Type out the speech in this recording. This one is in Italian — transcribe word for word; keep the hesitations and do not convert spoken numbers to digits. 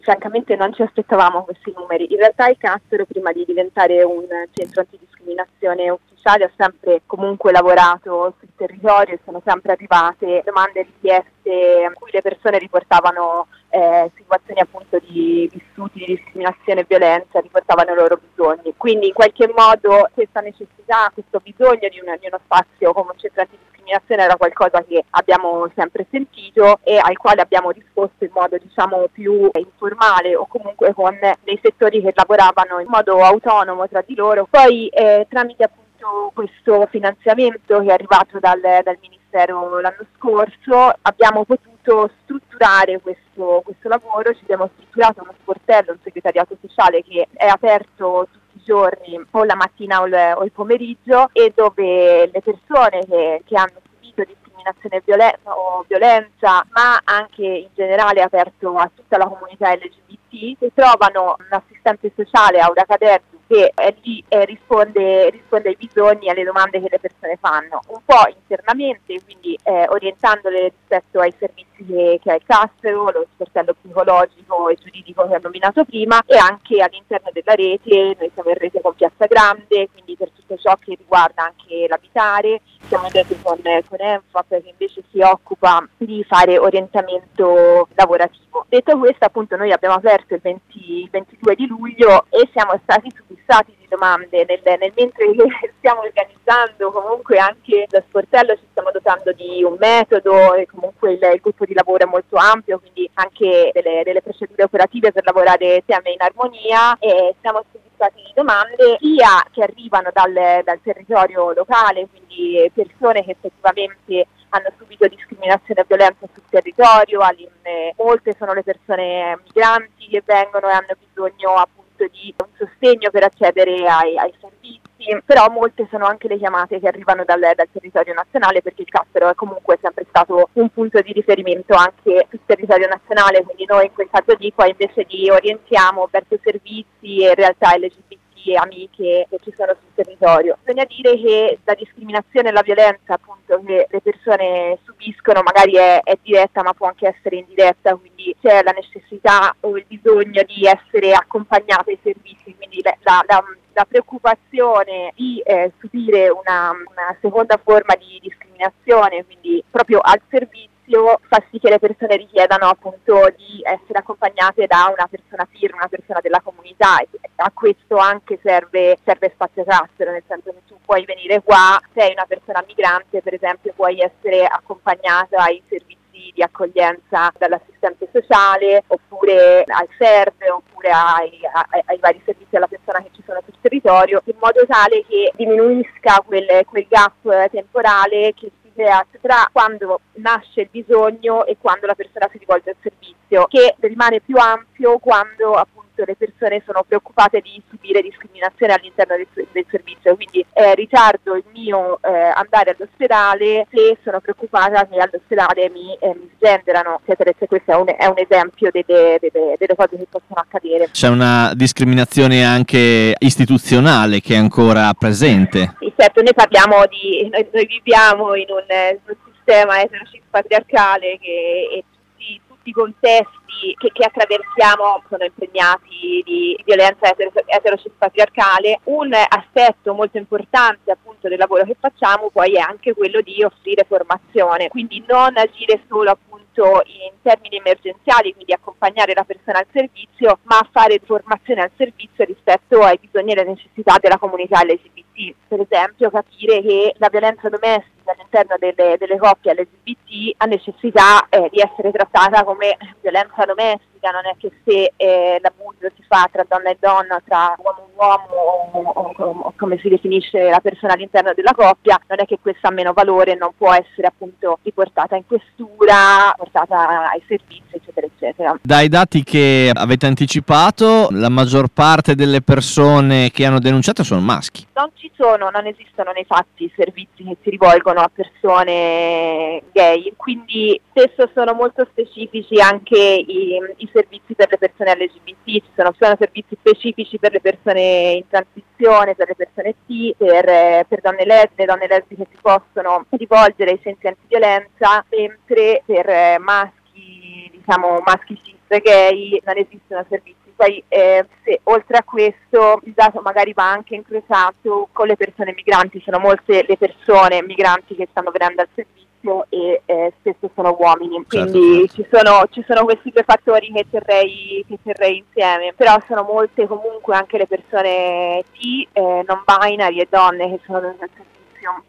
Francamente non ci aspettavamo questi numeri. In realtà il Cassero, prima di diventare un centro antidiscriminazione ufficiale, ha sempre comunque lavorato sul territorio e sono sempre arrivate domande e richieste a cui le persone riportavano eh, situazioni appunto di vissuti di discriminazione e violenza, riportavano i loro bisogni. Quindi in qualche modo questa necessità, questo bisogno di, una, di uno spazio come un centro antidiscriminazione era qualcosa che abbiamo sempre sentito e al quale abbiamo risposto in modo diciamo più informale o comunque con dei settori che lavoravano in modo autonomo tra di loro. Poi eh, tramite appunto questo finanziamento che è arrivato dal, dal Ministero l'anno scorso abbiamo potuto strutturare questo, questo lavoro, ci abbiamo strutturato uno sportello, un segretariato sociale che è aperto tutti i giorni o la mattina o il, o il pomeriggio e dove le persone che, che hanno subito discriminazione e violenza, o violenza, ma anche in generale aperto a tutta la comunità L G B T, che trovano un assistente sociale, Aura Cadertu, che è lì e risponde, risponde ai bisogni e alle domande che le persone fanno, un po' internamente, quindi eh, orientandole rispetto ai servizi che, che ha il Cassero, lo sportello psicologico e giuridico che ho nominato prima, e anche all'interno della rete. Noi siamo in rete con Piazza Grande, quindi per tutto ciò che riguarda anche l'abitare, siamo in rete con, con Enfap, che invece si occupa di fare orientamento lavorativo. Detto questo, appunto, noi abbiamo aperto il venti, ventidue di luglio e siamo stati subissati di domande nel, nel mentre stiamo organizzando comunque anche lo sportello, ci stiamo dotando di un metodo e comunque il, il gruppo di lavoro è molto ampio, quindi anche delle, delle procedure operative per lavorare insieme in armonia, e siamo soddisfatti di domande sia che arrivano dal, dal territorio locale, quindi persone che effettivamente hanno subito discriminazione e violenza sul territorio, molte sono le persone migranti che vengono e hanno bisogno appunto di un sostegno per accedere ai, ai servizi, però molte sono anche le chiamate che arrivano dal, dal territorio nazionale, perché il Cassero è comunque sempre stato un punto di riferimento anche sul territorio nazionale, quindi noi in quel caso di qua invece li orientiamo verso servizi e realtà L G B T e amiche che ci sono sul territorio. Bisogna dire che la discriminazione e la violenza appunto che le persone subiscono magari è, è diretta, ma può anche essere indiretta, quindi c'è la necessità o il bisogno di essere accompagnate ai servizi, quindi la, la, la, la preoccupazione di eh, subire una, una seconda forma di discriminazione, quindi proprio al servizio, fa sì che le persone richiedano appunto di essere accompagnate da una persona peer, una persona della comunità, e a questo anche serve, serve Spazio Cassero, nel senso che tu puoi venire qua, sei una persona migrante per esempio, puoi essere accompagnata ai servizi di accoglienza dall'assistente sociale oppure al S E R V oppure ai, ai, ai vari servizi alla persona che ci sono sul territorio, in modo tale che diminuisca quel, quel gap temporale che tra quando nasce il bisogno e quando la persona si rivolge al servizio, che rimane più ampio quando appunto le persone sono preoccupate di subire discriminazione all'interno del, del servizio. Quindi eh, ritardo il mio eh, andare all'ospedale se sono preoccupata che all'ospedale mi, eh, mi sgenderano, eccetera, eccetera. Questo è un, è un esempio delle, delle, delle cose che possono accadere. C'è una discriminazione anche istituzionale che è ancora presente. Sì, certo, noi parliamo di, noi, noi viviamo in un, in un sistema eterocis patriarcale che e tutti, tutti i contesti che, che attraversiamo sono impregnati di violenza eterocis patriarcale. Un aspetto molto importante appunto del lavoro che facciamo poi è anche quello di offrire formazione, quindi non agire solo appunto in termini emergenziali, quindi accompagnare la persona al servizio, ma fare formazione al servizio rispetto ai bisogni e alle necessità della comunità L G B T. Per esempio capire che la violenza domestica all'interno delle, delle coppie L G B T ha necessità eh, di essere trattata come violenza domestica, non è che se eh, l'abuso si fa tra donna e donna, tra uomo e uomo o, o, o, o come si definisce la persona all'interno della coppia, non è che questa ha meno valore, non può essere appunto riportata in questura, portata ai servizi, eccetera, eccetera. Dai dati che avete anticipato, la maggior parte delle persone che hanno denunciato sono maschi. Non ci sono, non esistono nei fatti servizi che si rivolgono a persone gay, quindi spesso sono molto specifici anche i, i servizi per le persone L G B T, ci sono, sono servizi specifici per le persone in transizione, per le persone T, per, per donne lesbiche, donne lesbiche si possono rivolgere ai centri antiviolenza, mentre per maschi, diciamo maschi cis gay non esistono servizi. Poi eh, se oltre a questo il dato magari va anche incrociato con le persone migranti, sono molte le persone migranti che stanno venendo al servizio e eh, spesso sono uomini, Certo, quindi certo. ci sono, ci sono questi due fattori che terrei, che terrei insieme, però sono molte comunque anche le persone T, eh, non binary e donne che sono venute al servizio